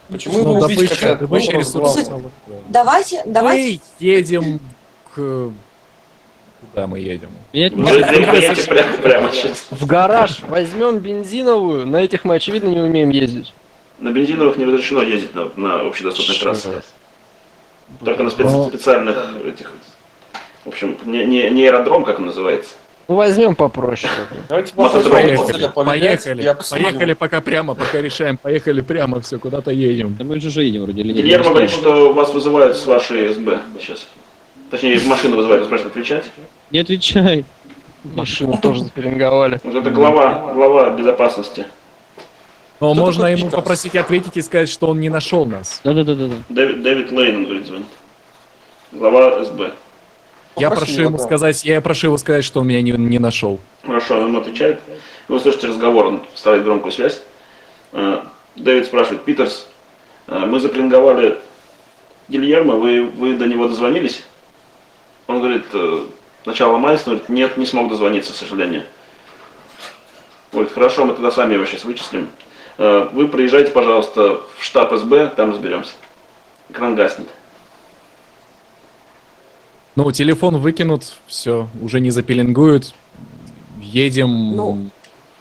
Почему его убить хотят? добыча ресурсов. Давайте. Мы едем к... Куда мы едем? Прямо сейчас. В гараж возьмем бензиновую, на этих мы очевидно не умеем ездить. На бензиновых не разрешено ездить на общедоступной трассе. Только на специальных этих... В общем, не аэродром, как он называется. Ну возьмем попроще. Давайте Поехали пока прямо, пока решаем. Поехали прямо, все, куда-то едем. Да мы же едем вроде. Гильермо говорит, что вас вызывают с вашей СБ сейчас. Точнее, машину вызывают, спрашивают, отвечать. Не отвечай. Машину тоже запеленговали. Вот это глава безопасности. Но можно ему попросить ответить и сказать, что он не нашел нас. Да-да-да. Дэвид Лейн, он говорит, звонит. Глава СБ. Я прошу его сказать, что он меня не нашел. Хорошо, он ему отвечает. Вы слышите разговор, он вставит громкую связь. Дэвид спрашивает, Питерс, мы запринговали Гильермо, вы до него дозвонились? Он говорит, сначала Майлз, говорит, нет, не смог дозвониться, к сожалению. Говорит, хорошо, мы тогда сами его сейчас вычислим. Вы проезжайте, пожалуйста, в штаб СБ, там разберемся. Экран гаснет. Ну, телефон выкинут, все, уже не запеленгуют. Едем...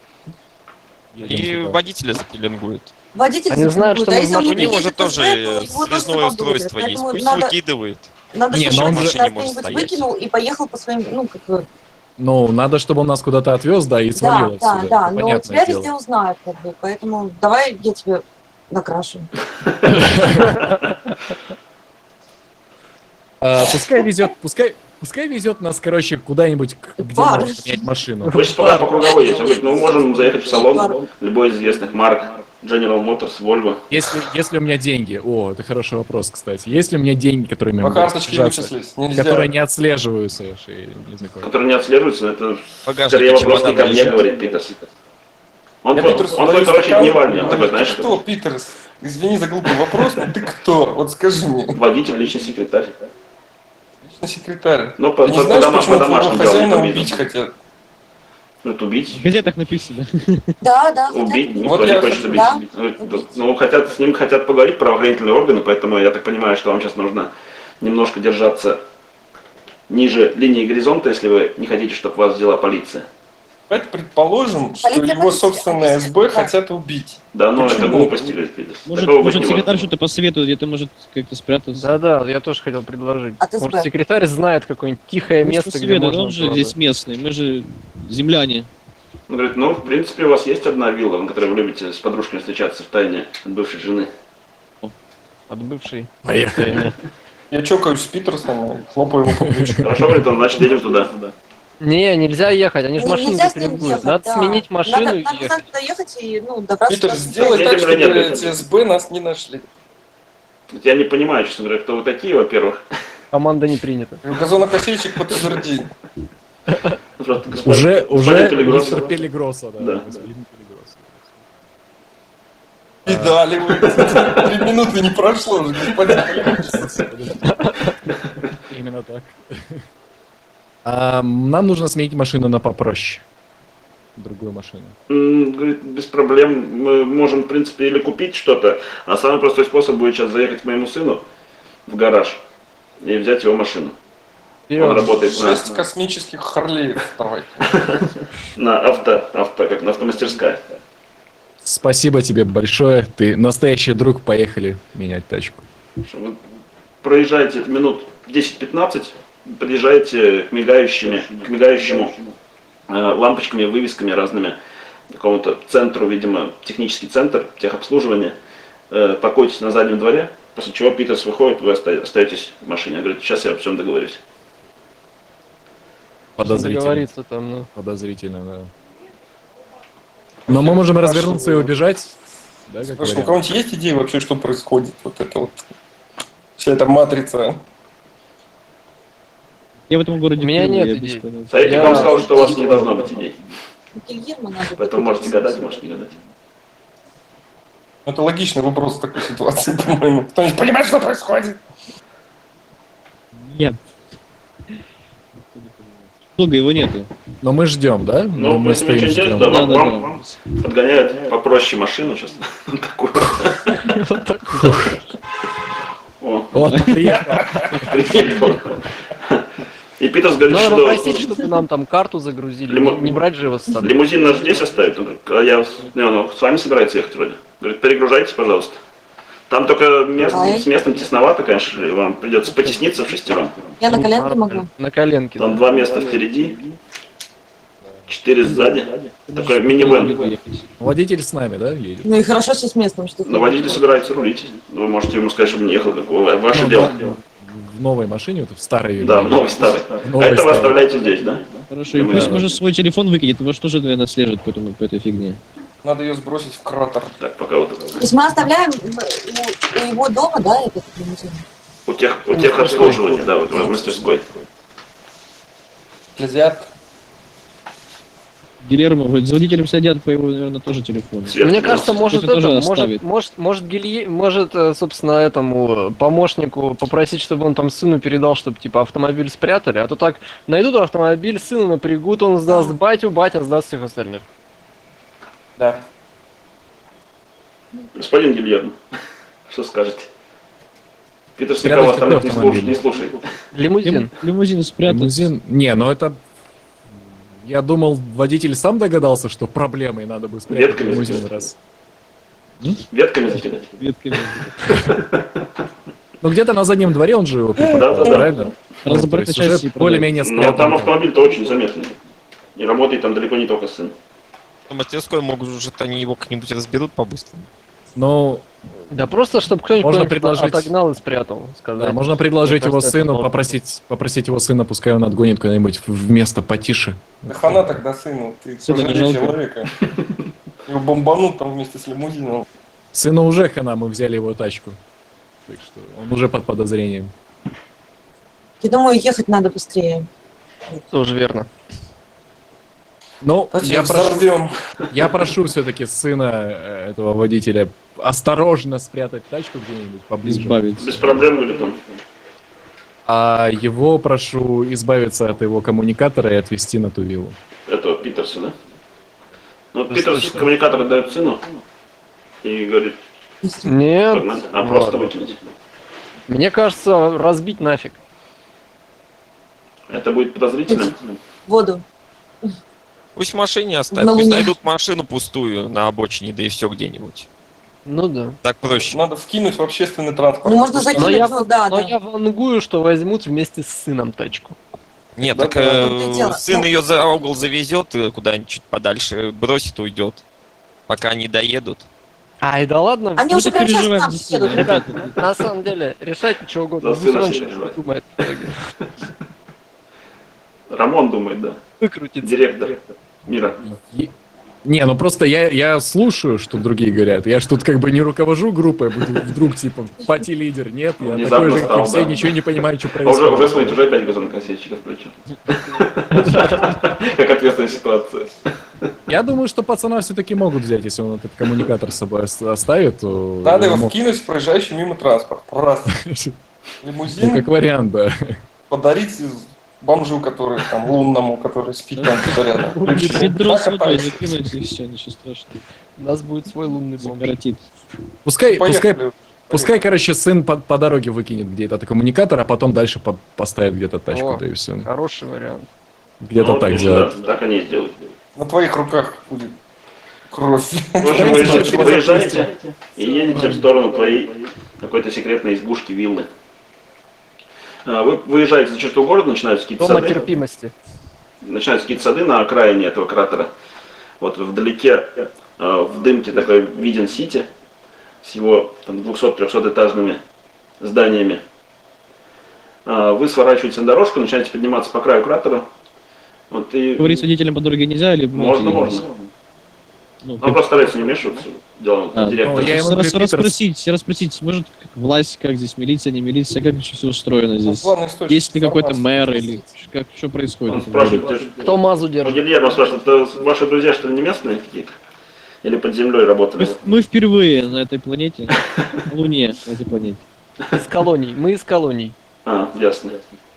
И водителя запеленгуют. Водитель Они знают, что мы в У машине. него же тоже связное устройство есть, пусть выкидывает. Надо, Не, чтобы но он он же не может что-нибудь стоять. выкинул и поехал по своим, Ну, надо, чтобы он нас куда-то отвез, да, и свалил отсюда. Да, но Понятное тебя дело. везде узнают, поэтому давай я тебе накрашу. Пускай везет нас, короче, куда-нибудь, где Бар. можно менять машину. Вы сейчас пока по круговой едете. Он говорит, мы можем заехать в салон, любой из известных марок, General Motors, Volvo. Если у меня деньги, это хороший вопрос, кстати. Если у меня деньги, которые По карточке вычислить нельзя. которые не отслеживаются, Которые не отслеживаются, это Багажник, скорее вопрос не ко чемодан мне, лежит. говорит Питерс. Он Питерс, короче, гневальный, он такой, знаешь, кто, Питерс? Извини за глупый вопрос, но ты кто? Вот скажи мне. водитель, личный секретарь. Личный секретарь. Ну, Ты не знаешь, почему твоего домашнему хозяина делу не убить хотят? Ну, убить. В газетах написано. Да. Убить, никто Вот не я- хочет убить. да. Ну, с ним хотят поговорить правоохранительные органы, поэтому я так понимаю, что вам сейчас нужно немножко держаться ниже линии горизонта, если вы не хотите, чтобы вас взяла полиция. Давайте предположим, что Полиция, его полиция. собственное СБ Да. хотят убить. Да, ну это Почему? глупости, говорит Питерс. Может, Такого быть может не секретарь может. что-то посоветует, где-то может как-то спрятаться. Да, я тоже хотел предложить. От СБ. Может, секретарь знает какое-нибудь тихое Может, место, где посоветует, можно... он же здесь местный, мы же земляне. Он говорит, ну, в принципе, у вас есть одна вилла, на которой вы любите с подружками встречаться в тайне от бывшей жены. От бывшей. Поехали. Я чокаюсь с Питерсом и хлопаю его по плечу. Хорошо, говорит он, значит, едем туда. Не, нельзя ехать, они же машину Нельзя с ним запеленгуют. ехать, Надо да. сменить машину Надо и ехать. туда ехать и, добраться. Питер, до- сделай так, Едем чтобы или нет? эти СБ нас не нашли. Я не понимаю, честно говоря, кто вы такие, во-первых. Команда не принята. Газонокосильщик подтверди. Просто Уже господин Пелегроссо. мистер Пелегроссо, да. Да. Господин Пелегроссо. И дали вы. 3 минуты не прошло уже, господин. Именно так. Нам нужно сменить машину на попроще. Другую машину. Говорит, без проблем, мы можем, в принципе, или купить что-то, а самый простой способ будет сейчас заехать к моему сыну в гараж и взять его машину. Он работает 6 космических Харлеев. Давай. на как на автомастерская. Спасибо тебе большое. Ты настоящий друг. Поехали менять тачку. Вы проезжаете минут 10-15, подъезжаете к мигающему лампочками, вывесками разными, к какому-то центру, видимо, технический центр, техобслуживания. Паркуйтесь на заднем дворе, после чего Питерс выходит, вы остаетесь в машине. Я говорю, сейчас я обо всем договорюсь. Подозрительно. Договориться там, ну. Подозрительно, да. Но мы можем развернуться и убежать. Да, как Слушай, у вариант. кого-нибудь есть идеи вообще, что происходит? Вот это вот. Вся эта матрица. Я в этом городе... У меня впервые, нет я бы идей. сказал. Советник вам сказал, что у вас не должно быть идей. Гильермо надо. Поэтому можете гадать, можете не гадать. Это логичный вопрос в такой ситуации, по-моему. Кто-нибудь понимает, что происходит? Нет. Долго его нету. Но мы ждем, да? Ну, мы если ничего не делать, ждем. да, Да, да, вам подгоняют попроще машину сейчас. Такую. О, Вот, приехал. приехал. И Питерс говорит, Надо что попросить, чтобы нам там карту загрузили. Не брать же его с собой. лимузин нас здесь оставит. Он говорит, а я с вами собирается ехать вроде. Говорит, перегружайтесь, пожалуйста. Там только с местом тесновато, конечно, и вам придется потесниться в шестером. Я на коленке могу. На коленке. Там 2 места впереди, 4 сзади. Такой минивэн. Водитель с нами, да, едет? Ну и хорошо, что с местом что-то. Но водитель собирается рулить. Вы можете ему сказать, чтобы не ехал, как ваше Ну, дело. да, в новой машине, вот в старой. Да, новый старый. Новый А это вы старый. оставляете здесь, да? Хорошо, и пусть может свой телефон выкинет, его что же, наверное, слежет по этой фигне. Надо ее сбросить в кратер. Так, пока вот То есть мы оставляем у его дома, да, этот лимузин? у тех обслуживания, да, вот в мастерской. Азиат. Гильермо, вроде за водителем сидят по его, наверное, тоже телефону. Свет Мне у кажется, нас. может Это тоже это, оставит. может, собственно, этому помощнику попросить, чтобы он там сыну передал, чтобы типа автомобиль спрятали, а то так найдут автомобиль, сына напрягут, он сдаст батю, батя сдаст всех остальных. Да. Господин Гильермо, что скажете? Питерс Спрятать никого какой остальных автомобиль? не слушает. Лимузин. Лимузин спрятать. Лимузин? Не, ну это... Я думал, водитель сам догадался, что проблемой надо бы спрятать Ветками лимузин закидать. раз. Ветками закидать. Ветками. Ну где-то на заднем дворе он же его припарковал, Да-да-да. правильно? Разобрать То есть на части уже и продать. более-менее Но спрятан. там автомобиль-то очень заметный. И работает там далеко не только сын. В мастерской могут уже они его как-нибудь разберут по-быстрому. Ну, Да просто, чтобы кто-нибудь Можно куда-нибудь предложить- отогнал и спрятал. Сказать. да, можно предложить Мне его кажется, это сыну, норм. попросить его сына, пускай он отгонит куда-нибудь в место потише. Да хана тогда сыну, ты Сына не пожалей жалко. человека. Его бомбанут там вместе с лимузином. Сыну уже хана, мы взяли его тачку. Так что он уже под подозрением. Я думаю, ехать надо быстрее. Тоже верно. Ну, Давайте я прошу, взорвем. я прошу все-таки сына этого водителя осторожно спрятать тачку где-нибудь поближе. Избавиться. Без проблем будет он. А его прошу избавиться от его коммуникатора и отвезти на ту виллу. Этого Питерса, да? Ну, Питерс коммуникатор отдает сыну и говорит, Нет. как надо, а просто ладно. выкинуть. Мне кажется, разбить нафиг. Это будет подозрительно. Воду. Пусть в машине оставят, На пусть Луне. найдут машину пустую на обочине, да и все где-нибудь. Ну да. Так проще. Надо вкинуть в общественный транспорт. Ну, можно Но закинуть, я, ну, да, но да. я вангую, что возьмут вместе с сыном тачку. Нет, Да, так да, в том-то и дело. сын Ну- ее за угол завезет куда-нибудь чуть подальше, бросит, уйдет. Пока они доедут. Ай, да ладно. Они уже прямо сейчас к переживаем нам за сына, едут. ребят. На самом деле, решайте что угодно. За Пусть сына он все что-то переживает. думает. Рамон думает, да. Выкрутится. Директор мира. Не, ну просто я слушаю, что другие говорят. Я ж тут как бы не руковожу группой, буду вдруг типа пати-лидер. Нет, я Внезапно такой же, как и стал, все, да. ничего не понимаю, что А уже происходит. смотрите, уже опять газонокосильщиков включил. Как ответственная ситуация. Я думаю, что пацана все-таки могут взять, если он этот коммуникатор с собой оставит, то... Надо его мог- вкинуть в проезжающий мимо транспорт. Раз. Ну, Лимузин как вариант, да. подарить бомжу, который там лунному, который спит там где-то рядом. Ведро с Так, водой так. закинуть и все, ничего страшного. У нас будет свой лунный бомб. Закоротит. Пускай, Поехали. короче, сын по дороге выкинет где-то этот коммуникатор, а потом дальше поставит где-то тачку, О. да и все. Хороший вариант. Где-то Ну, так конечно, делать. да, так они и сделают. На твоих руках будет кровь. В общем, выезжаете и едете в сторону твоей какой-то секретной избушки, виллы. Вы выезжаете за черту города, начинаются какие-то Дома сады. терпимости. Начинаются какие-то сады на окраине этого кратера. Вот вдалеке, в дымке такой виден Сити с его там 200-300 этажными зданиями. Вы сворачиваете на дорожку, начинаете подниматься по краю кратера. Вот и Говорить с водителем по дороге нельзя или... можно. Ну, Но просто старается не вмешиваться в дело А, директора. ну, я ему говорю, расспросить, может, как власть, как здесь, милиция, не милиция, как все устроено Ну, здесь? главный источник Есть ли какой-то информации. мэр или как, что Он происходит? в этом спрашивает, городе? Кто мазу ну, держит? Гильермо спрашивает, это ваши друзья, что ли, не местные какие-то? Или под землей работали? Мы впервые на этой планете, на Луне, на этой планете. Из колоний. Мы из колоний. Ясно.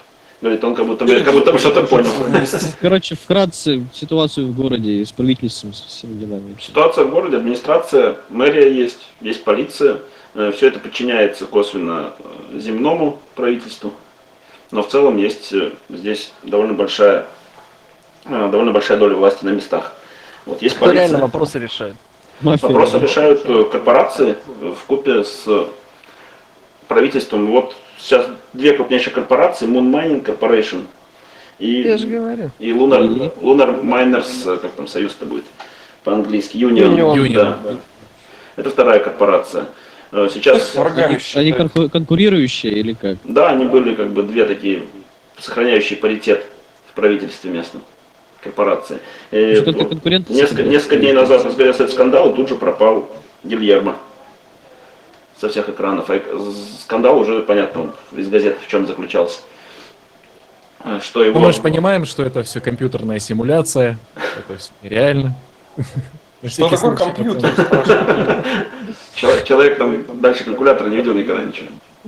Говорит, он как будто бы что-то понял. Короче, вкратце ситуацию в городе с правительством, со всеми делами. Ситуация в городе, администрация, мэрия есть полиция. Все это подчиняется косвенно земному правительству. Но в целом есть здесь довольно большая доля власти на местах. Вот есть Кто реально полиция. вопросы решает? Мафия. Вопросы решают корпорации вкупе с правительством. Вот сейчас две крупнейшие корпорации, Moon Mining Corporation Я же и говорю. Lunar Miners, как там союз-то будет по-английски, Union. Union. Да. Это вторая корпорация. Сейчас, С врагами Они считают. конкурирующие или как? да, они были как бы две такие сохраняющие паритет в правительстве местном корпорации. И Что как-то конкуренты? несколько дней назад разгорелся этот скандал, и тут же пропал Гильермо со всех экранов. Скандал уже, понятно, из газет в чем заключался. Что его... Ну, мы же понимаем, что это все компьютерная симуляция, это все нереально. На Что всякий такое случай компьютер? потом. Спрашиваю. Человек там дальше калькулятора не видел никогда ничего.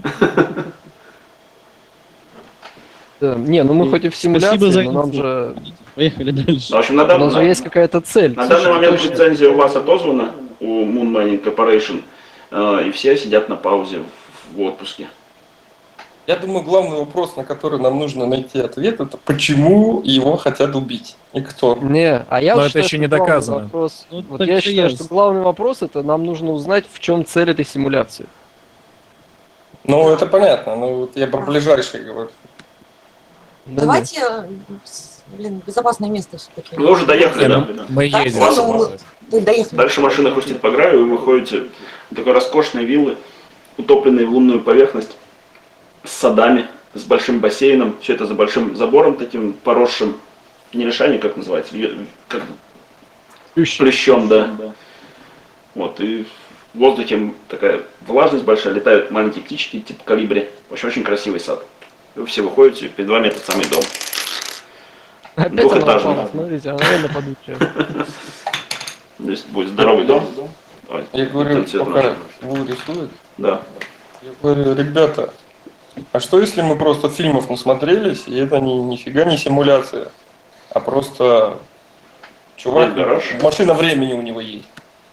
Да. Не, ну мы хоть и в симуляции, Спасибо за но нам инфу. же, Поехали дальше. В общем, на у нас же данный, есть какая-то цель. на данный момент Точно. лицензия у вас отозвана, у Moon Mining Corporation, и все сидят на паузе в отпуске. Я думаю, главный вопрос, на который нам нужно найти ответ, это почему его хотят убить и кто. Не, а я Но вот это считаю, еще что не главный доказано. вопрос- Ну, вот так я что считаю, ясно. что главный вопрос это нам нужно узнать, в чем цель этой симуляции. Ну, это понятно, но вот я про ближайшие говорю. Да Давайте, блин, безопасное место все-таки. Вы уже доехали, Не, да? ну, мы Да, едем. ну, Вы доехали. Дальше машина хрустит по гравию, и вы выходите в такой роскошной виллы, утопленной в лунную поверхность, с садами, с большим бассейном, все это за большим забором таким поросшим, не лишайник, как называется, как плющом, да. Вот, и в воздухе такая влажность большая, летают маленькие птички типа колибри. В общем, очень красивый сад. Вы все выходите, перед вами этот самый дом. Опять она Двухэтажный. упала, смотрите, она реально падучая. Здесь будет здоровый дом. Ой, Я говорю, этот цвет пока наш. Вова рисует, Да. я говорю, ребята, а что если мы просто фильмов насмотрелись, и это нифига не симуляция, а просто чувак, Гараж. машина времени у него есть.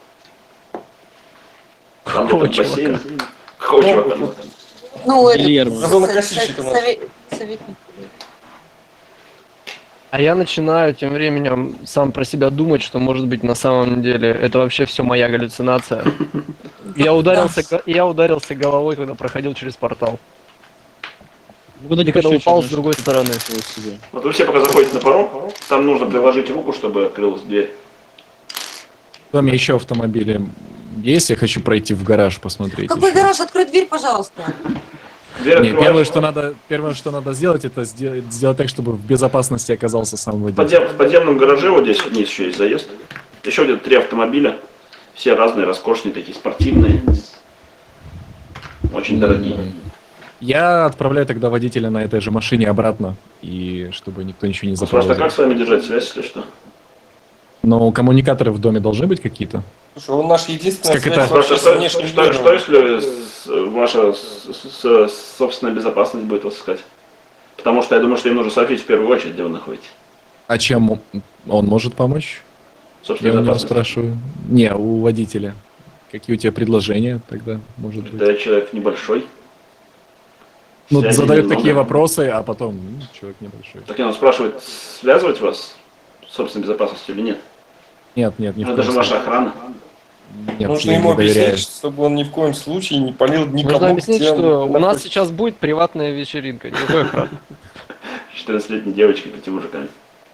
Там Какого где-то бассейн. чувака? Какого чувака? Ну, это Гильермо. Газонокосильщик у нас. советник. А я начинаю тем временем сам про себя думать, что может быть на самом деле это вообще все моя галлюцинация. Я ударился головой, когда проходил через портал. Ну, куда И когда упал с другой стороны. Вот вы все пока заходите на порог, там нужно приложить руку, чтобы открылась дверь. В доме еще автомобили есть, я хочу пройти в гараж посмотреть. Какой еще. гараж? Открой дверь, пожалуйста. Дверь Не, открывается. первое, что надо сделать, это сделать так, чтобы в безопасности оказался сам водитель. В подземном гараже вот здесь вниз еще есть заезд. Еще где-то 3 автомобиля. Все разные, роскошные, такие спортивные. Очень дорогие. Я отправляю тогда водителя на этой же машине обратно, и чтобы никто ничего не Просто запомнил. как с вами держать связь, если что? Но коммуникаторы в доме должны быть какие-то? Слушай, он наш единственный Как это? Просто что если ваша собственная безопасность будет вас искать? Потому что я думаю, что им нужно сообщить в первую очередь, где вы находитесь. А чем он может помочь? Собственная Я у него безопасность. спрашиваю. Не, у водителя. Какие у тебя предложения тогда, может быть? Да, человек небольшой. Ну, связи задают немного. такие вопросы, а потом человек небольшой. Так он спрашивает, связывать вас с собственной безопасностью или нет? Нет, ни в Ну, коем это же ваша случае. охрана. Нет, Нужно я ему не доверяю. объяснить, чтобы он ни в коем случае не полил никому. Нужно объяснить, тем, что у нас находится. сейчас будет приватная вечеринка. Никакой охраны. 14-летней девочкой, 5 мужиками.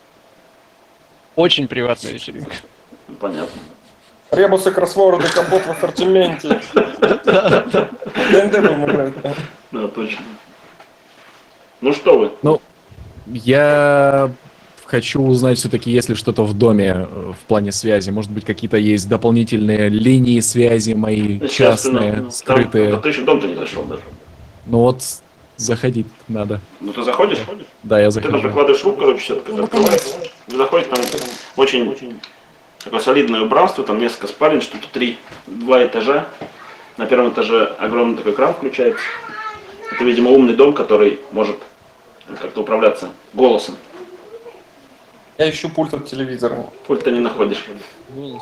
Очень приватная вечеринка. Ну, понятно. Ребусы, кроссворды, компот в ассортименте. ДНД будем играть. Да, точно. Ну что вы? Ну, я хочу узнать все-таки, есть ли что-то в доме в плане связи. Может быть, какие-то есть дополнительные линии связи мои, частные, Там, скрытые. да ты еще в дом-то не зашел даже. Ну вот, заходить надо. Ну ты заходишь? Да, я Ты там захожу. прикладываешь руку, короче, все открывается. Вы заходите, там очень такое солидное убранство, там несколько спален, штуки 3, 2 этажа. На первом этаже огромный такой кран включается. Это, видимо, умный дом, который может как-то управляться голосом. Я ищу пульт от телевизора. Пульт-то не находишь. Голос.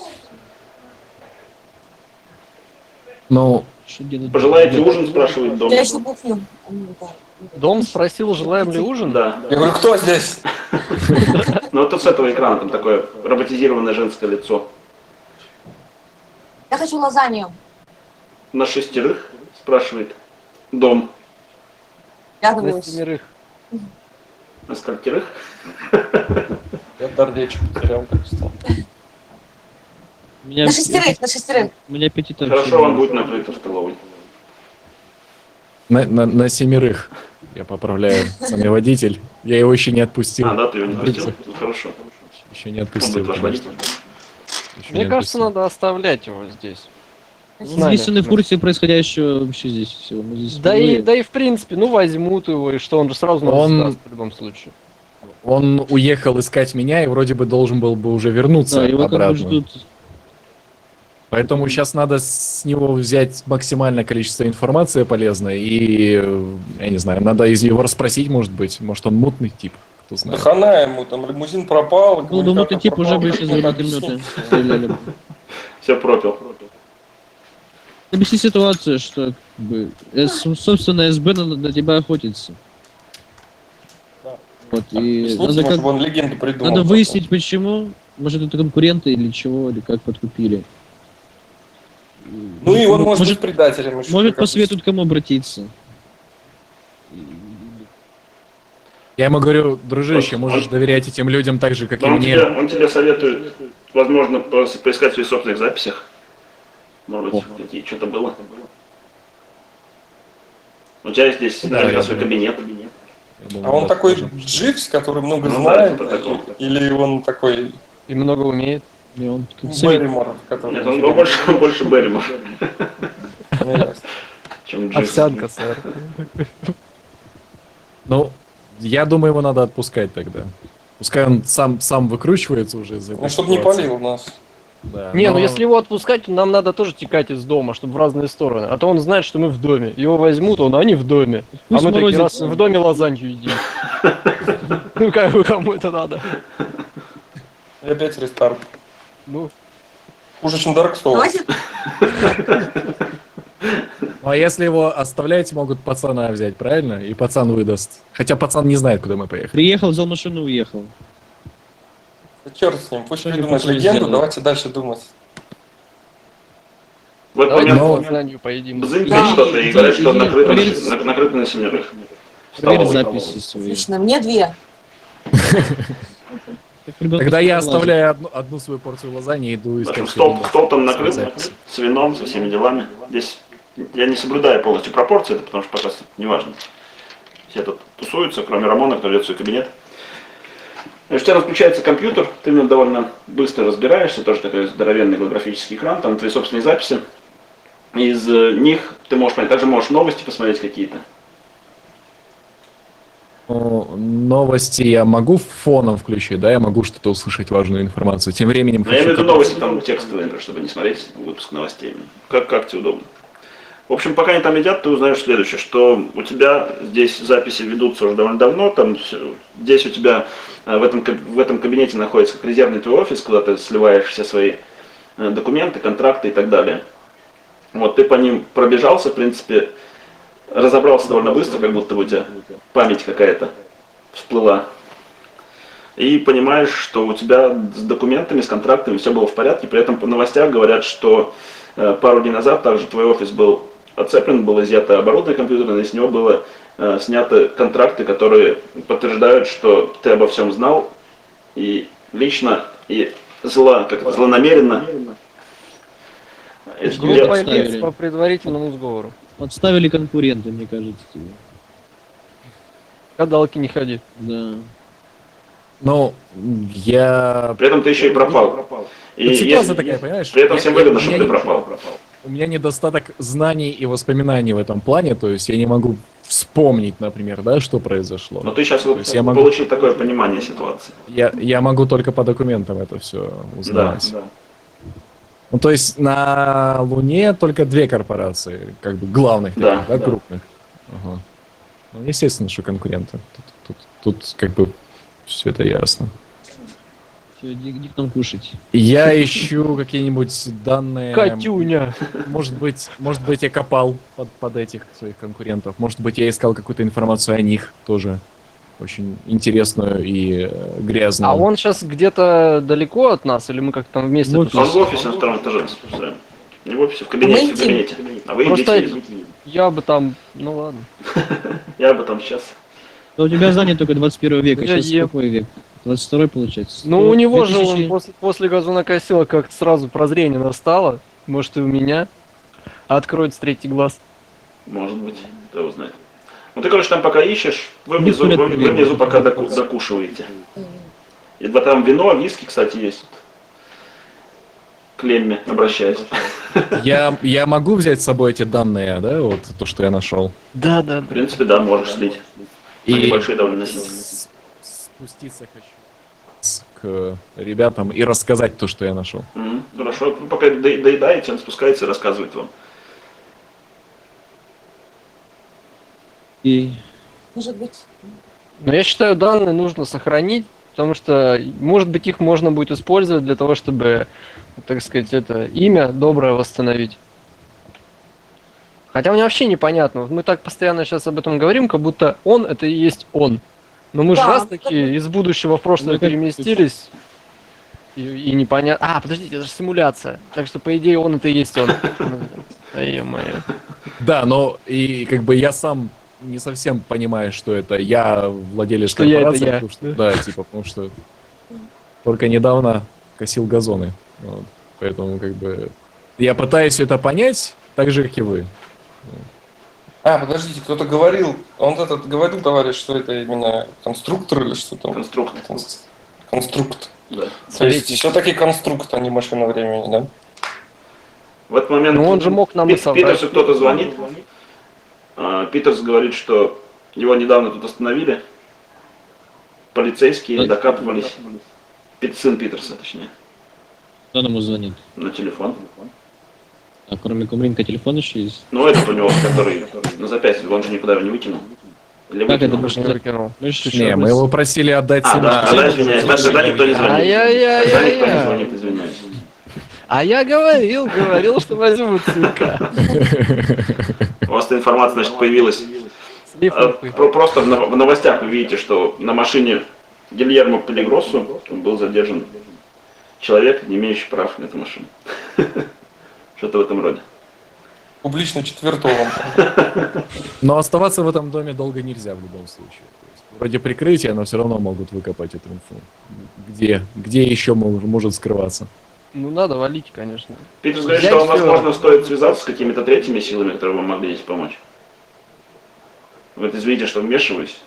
Ну, Что делать? Пожелаете ужин, спрашивает дом. Я еще кухню. Да. Дом спросил, желаем ли ужин? Да. Я говорю, кто здесь? Ну вот тут с этого экрана там такое роботизированное женское лицо. Я хочу лазанью. На 6 спрашивает дом. Я На думаю, 7. На скольких? Я дар речи потерял просто. У меня, на шестерых, на шестерых. у меня аппетит вообще Хорошо, он нет. будет накрыт в столовой. на 7. Я поправляю, сам водитель. Я его еще не отпустил. А, да, ты его не пустил? Ну, хорошо. Еще не Он отпустил. будет ваш конечно. водитель. Еще Мне не кажется, отпустил. надо оставлять его здесь. Ну, С нами. Если он в курсе происходящего вообще здесь всего. Мы здесь Да впервые. и в принципе, ну возьмут его, и что, он же сразу нас Он- сдаст в любом случае. Он уехал искать меня и вроде бы должен был бы уже вернуться Да, его как бы обратно. ждут. Поэтому сейчас надо с него взять максимальное количество информации полезной и, я не знаю, надо из него расспросить, может быть. Может, он мутный тип, кто Да знает. хана ему, там лимузин пропал. Был бы мутный тип, уже бы еще сейчас за стреляли бы. Все пропил. Объясни ситуацию, что как бы, собственно СБ на тебя охотится. Да. Вот, и надо, Может, как, он легенду придумал. надо выяснить почему. Может это конкуренты или чего, или как подкупили. Ну и он может быть может, предателем еще. может как посоветуют кому обратиться. Я ему говорю, дружище, Он- можешь он- доверять этим людям так же, как и Он мне. тебе советует, возможно, поискать в своих собственных записях. Может быть, какие что-то было. У тебя есть здесь Да, наверняка я свой думаю. кабинет. Я думаю, А он да, такой тоже. Дживс, который много Ну да, знает, типа такого. или он такой И много умеет. И он как совет- Берримор, который... Нет, он больше Берримор, Ну, ясно. чем Дживс. Овсянка, сэр. Ну, я думаю, его надо отпускать тогда. Пускай он сам выкручивается уже из этой Ну, чтобы не ситуации. палил нас. Да, Не, ну но- если его отпускать, то нам надо тоже текать из дома, чтобы в разные стороны. А то он знает, что мы в доме. Его возьмут, они в доме. А Пусть мы такие раз морозится. в доме лазанью едим. Ну как бы кому это надо? И опять рестарт. Ну, Хуже, чем Dark Souls. Давайте, Ну, а если его оставлять, могут пацана взять, правильно? И пацан выдаст. Хотя пацан не знает, куда мы поехали. Приехал, взял машину, уехал. Да черт с ним, пусть Что придумает они легенду, сделают? давайте дальше думать. В этот давайте но- момент лазанью поедим. бзынькает Да. что-то и говорят, что он накрыт Проверить- накрыт на 7. Проверить Столовой. записи свои. отлично, мне 2. Как ребенок Тогда я лазит. оставляю одну свою порцию лазаньи и иду В общем, искать стол там свои накрыт записи. с вином, со всеми делами. Здесь я не соблюдаю полностью пропорции, это потому что пока не важно. Все тут тусуются, кроме Рамона, который идет в свой кабинет. Значит, у тебя включается компьютер, ты в нем довольно быстро разбираешься, тоже такой здоровенный голографический экран, там твои собственные записи. Из них ты можешь понять, также можешь новости посмотреть какие-то. Ну, новости я могу фоном включить, да? Я могу что-то услышать, важную информацию. Тем временем... Но я имею в виду хочу- новости там текстовые, например, чтобы не смотреть выпуск новостей. Как тебе удобно. В общем, пока они там едят, ты узнаешь следующее, что у тебя здесь записи ведутся уже довольно давно, там здесь у тебя в этом кабинете находится как резервный твой офис, куда ты сливаешь все свои документы, контракты и так далее. Вот ты по ним пробежался, в принципе, разобрался довольно быстро, как будто бы у тебя память какая-то всплыла. И понимаешь, что у тебя с документами, с контрактами все было в порядке, при этом по новостях говорят, что пару дней назад также твой офис был оцеплен, было изъято оборудование компьютерное, и с него было сняты контракты, которые подтверждают, что ты обо всем знал, и лично, и злонамеренно. Группа Ставили. лиц по предварительному сговору. Подставили конкуренты, мне кажется. тебе. Гадалки не ходи. Да. Ну, я... При этом ты еще и пропал. И Вот ситуация если- такая, понимаешь? При этом всем Я- выгодно, у чтобы меня ты не- пропал. У меня недостаток знаний и воспоминаний в этом плане, то есть я не могу вспомнить, например, да, что произошло. Но ты сейчас есть я могу- получил такое понимание ситуации. Я могу только по документам это все Да, узнавать. да. Ну, то есть на Луне только 2 корпорации, как бы главных, Да, таких, да, да. крупных. Ага. Ну, естественно, что конкуренты. Тут как бы все это ясно. Всё, иди к нам кушать. Я ищу какие-нибудь данные. Катюня. Может быть, я копал под этих своих конкурентов. Может быть, я искал какую-то информацию о них тоже. Очень интересную и грязную. А он сейчас где-то далеко от нас, или мы как-то там вместе? Вот тут- Он в офисе на втором этаже, спускаем. Не в офисе, в кабинете, в кабинете. А вы Просто идите. я бы там... Ну ладно. Я бы там сейчас. Но у тебя занят только 21 век, а Я сейчас ем. какой век? 22 получается. Ну, у него же 2000 он после газонокосила как-то сразу прозрение настало. Может, и у меня. Откроется третий глаз. Может быть, кто его знает. Ну ты, короче, там пока ищешь, вы внизу, Туалет вы примерно. внизу пока докушиваете. И там вино, виски, кстати, есть. К Лемме обращаюсь. Я могу взять с собой эти данные, да, вот то, что я нашел. Да, да, В принципе, да, можешь слить. Они большие довольно носители. Спуститься хочу к ребятам и рассказать то, что я нашел. Мгм. Хорошо, вы пока доедаете, он спускается и рассказывает вам. И Может быть, Но я считаю, данные нужно сохранить, потому что, может быть, их можно будет использовать для того, чтобы, так сказать, это имя доброе восстановить. Хотя мне вообще непонятно. Вот мы так постоянно сейчас об этом говорим, как будто он это и есть он. Но мы же Да, раз такие из будущего в прошлое Ну, как- переместились. И непонятно. А, подождите, это же симуляция. Так что, по идее, он это и есть он. Да ё-моё. Да, но и как бы я сам не совсем понимаю, что это я владелец Что я, это корпорации. я. Потому что, да, типа, потому что только недавно косил газоны. Вот. Поэтому как бы я пытаюсь это понять, так же, как и вы. А, подождите, кто-то говорил, он этот говорил, товарищ, что это именно конструктор или что там? Конструкт. Конструкт. Да. То есть Советник. все-таки конструкт, а не машина времени, да? В этот момент Ну он же мог нам и соврать. Питерсу кто-то звонит. Питерс говорит, что его недавно тут остановили. Полицейские докапывались. Сын Питерса, точнее, кто нам звонит? на телефон. А кроме Кумринка телефон еще есть? Ну, этот у него, который на запястье, он же никуда его не выкинул. Или Как это выкинул? можно? Не выкинул. Ну, что, Не, мы его просили отдать А, да, Симу. да, извиняюсь, тогда никто не звонит. Тогда никто не Ай-яй-яй-яй-яй. звонит, извиняюсь. А я говорил, что возьмут, сука. У вас эта информация, значит, появилась. Слив инфы. Просто в новостях вы видите, что на машине Гильермо Пелегросу был задержан человек, не имеющий прав на эту машину. Что-то в этом роде. Публично четвертовым. Но оставаться в этом доме долго нельзя в любом случае. То есть, вроде прикрытия, но все равно могут выкопать эту инфу. Где еще может скрываться? Ну надо валить, конечно. Питер говорит, Взять что вам, всё. возможно, стоит связаться с какими-то третьими силами, которые вам могли здесь помочь. Вы извините, что вмешиваюсь.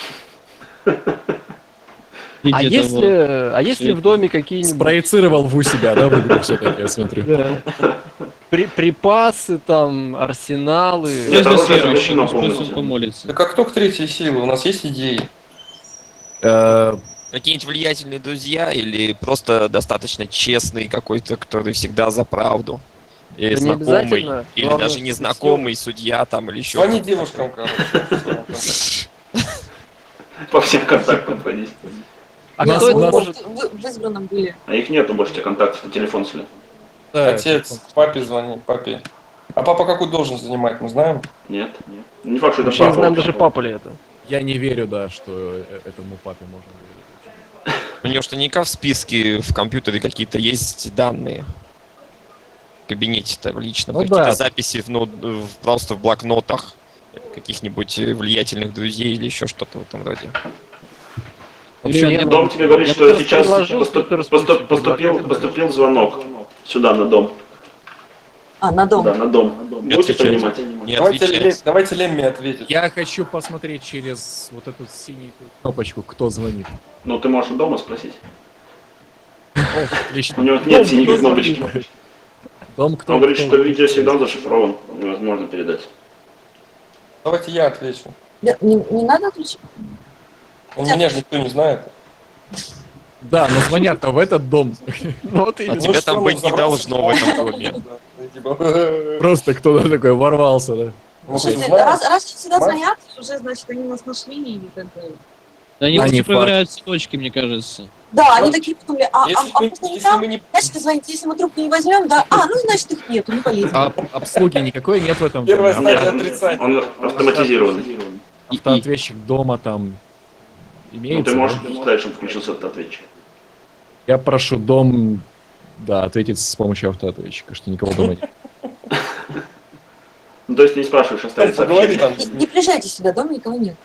А если в доме какие-нибудь Спроецировал в у себя, да, в игру все-таки, я смотрю. да, припасы, там, арсеналы? Нет, оружие Следующий запрещено пусть он полностью. помолится. Да как кто к третьей силы? У нас есть идеи. Какие-нибудь влиятельные друзья или просто достаточно честный какой-то, который всегда за правду? Или Да не знакомый, обязательно. или Главное, даже незнакомый судья там или еще. Звони кто-то. девушкам, короче. По всем контактам ходить. А Нас- кто это нас- может? в избранном были. А их нету больше тех контактов, на телефон сли. Да, Отец, папе звони, папе. А папа какую должность занимает, мы знаем? Нет. Не факт, что это Вообще не знаем папа. даже папа ли это. Я не верю, да, что этому папе можно верить. У него что наверняка в списке в компьютере какие-то есть данные. В кабинете-то в личном. Ну Какие-то да. записи просто в блокнотах каких-нибудь влиятельных друзей или еще что-то в этом роде. Вообще, Дом тебе говорит, я что просто сейчас предложил, Питер спустить поступил звонок сюда, на дом. А, на дом. Да, на дом. Будете отвечайте. принимать? Не Давайте, отвечать. давайте Лемми ответит. Я хочу посмотреть через вот эту синюю кнопочку, кто звонит. Ну, ты можешь у дома спросить. У Отлично. него нет синей кнопочки. Дом кто? Он говорит, кто? что видеосигнал зашифрован. Невозможно передать. Давайте я отвечу. Не надо отвечать? Меня же никто не знает. Да, но звонят-то в этот дом. Вот и А Ну тебя что, там ну, быть не забрался. должно в этом доме. Да, типа, Просто кто-то такой ворвался, да. Мы Слушайте, хоть знаем. раз всегда Макс? звонят, уже, значит, они нас нашли или как бы... Да они А, просто не факт. проверяют цветочки, мне кажется. Да, они такие подумали, Если просто не там, мы не... значит, звоните, если мы трубку не возьмем, да, ну, значит, их нету, не полезем. А обслуги никакой нет в этом Первая доме? стадия Нет, отрицательная. он автоматизированный. Автоответчик дома там Ну, имеется? ты можешь да? сказать, чтобы включился этот ответчик. Я прошу дом, да, ответить с помощью автоответчика, что никого дома нет. Ну, то есть не спрашиваешь, оставить Поговори сообщение. там. Не приезжайте сюда, дома никого нет.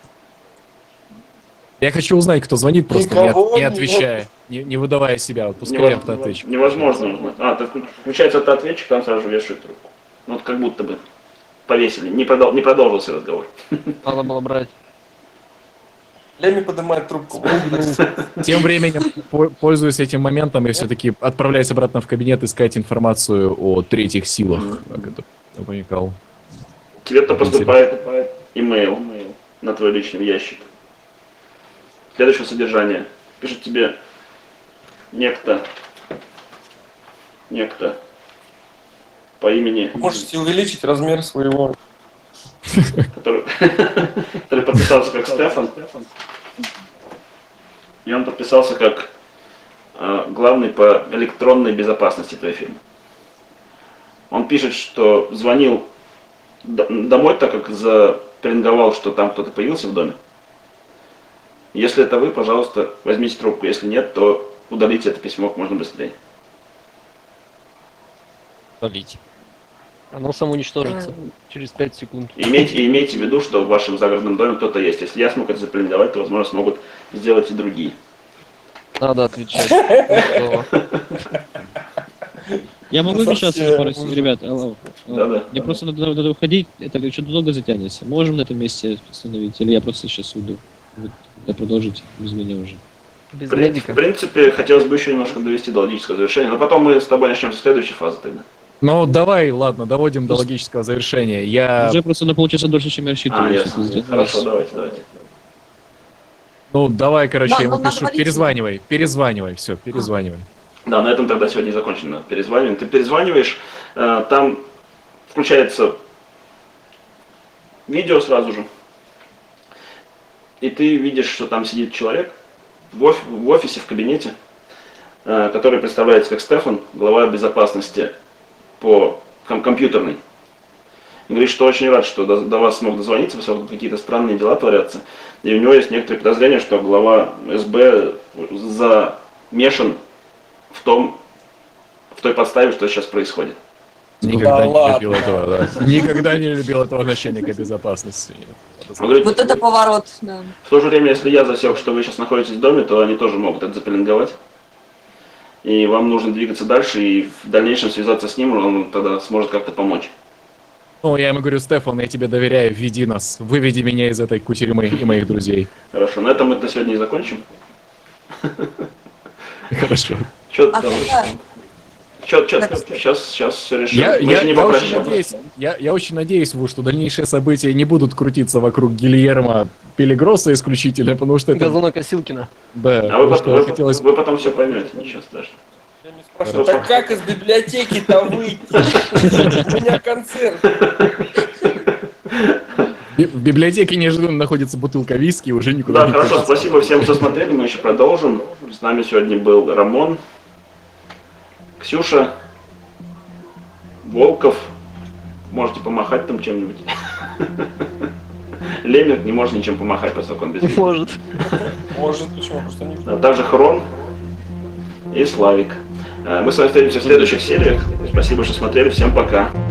Я хочу узнать, кто звонит, просто Никого не нет. отвечая, не выдавая себя. Вот пускай автоответчик. Невозможно узнать. Ты включается автоответчик, там сразу же вешают трубку. Ну, вот как будто бы повесили. Не продолжился разговор. Надо было брать. Леми поднимает трубку. Тем временем, пользуясь этим моментом, я все-таки отправляюсь обратно в кабинет искать информацию о третьих силах, о которых я намекал. Тебе-то поступает имейл на твой личный ящик. Следующее содержание. Пишет тебе некто по имени, Можете увеличить размер своего. который подписался как Стефан. И он подписался как главный по электронной безопасности твоей фирмы. Он пишет, что звонил домой, так как запеленговал, что там кто-то появился в доме. Если это вы, пожалуйста, возьмите трубку. Если нет, то удалите это письмо как можно быстрее. Удалить. Оно самоуничтожится через 5 секунд. И имейте в виду, что в вашем загородном доме кто-то есть. Если я смог это запеленговать, то, возможно, смогут сделать и другие. Надо отвечать. Что? Я могу вмешаться Совсем. на пару секунд, ребят? Алло. Да-да. Мне просто надо уходить, это что-то долго затянется. Можем на этом месте остановить? Или я просто сейчас уйду? Вы продолжите без меня уже. Без В медика. принципе, хотелось бы еще немножко довести до логического завершения, но потом мы с тобой начнем со следующей фазы тогда. Ну, давай, ладно, доводим до логического завершения. Я, Уже просто на полчаса дольше, чем я рассчитывал. Ясно. Сейчас Хорошо, давайте. ну, давай, короче, Да, я ему ну, надо пишу, валить. перезванивай, все, перезванивай. Да, на этом тогда сегодня закончено перезванивание. Ты перезваниваешь, там включается видео сразу же, и ты видишь, что там сидит человек в офисе, в кабинете, который представляется как Стефан, глава безопасности по компьютерной. И говорит, что очень рад, что до вас смог дозвониться, поскольку какие-то странные дела творятся. И у него есть некоторые подозрения, что глава СБ замешан в той подставе, что сейчас происходит. Никогда не ладно. любил этого, да. Никогда не любил этого начальника безопасности. Он говорит, Вот это поворот, да. в то же время, если я засек, что вы сейчас находитесь в доме, то они тоже могут это запеленговать. И вам нужно двигаться дальше и в дальнейшем связаться с ним, он тогда сможет как-то помочь. Ну, я ему говорю, Стефан, я тебе доверяю, веди нас, выведи меня из этой кутерьмы и моих друзей. Хорошо, на этом мы на сегодня и закончим. Хорошо. Чё А там? когда? Сейчас все решим. Мы еще не Я очень попрощались. надеюсь, я очень надеюсь, Ву, что дальнейшие события не будут крутиться вокруг Гильермо Пелегроса исключительно, потому что это... Газонокосилкина. Да, А потому что хотелось... вы потом все поймете, ничего страшного. Я не спрашиваю, так как из библиотеки-то выйти? У меня концерт. В библиотеке неожиданно находится бутылка виски, уже никуда Да, не хорошо, хочется. спасибо всем, что смотрели, мы еще продолжим. С нами сегодня был Рамон, Ксюша, Волков. Можете помахать там чем-нибудь. Лемер не может ничем помахать, поскольку он без вида. Может. Может, почему? Просто не А также Хрон и Славик. Мы с вами встретимся в следующих сериях. Спасибо, что смотрели. Всем пока.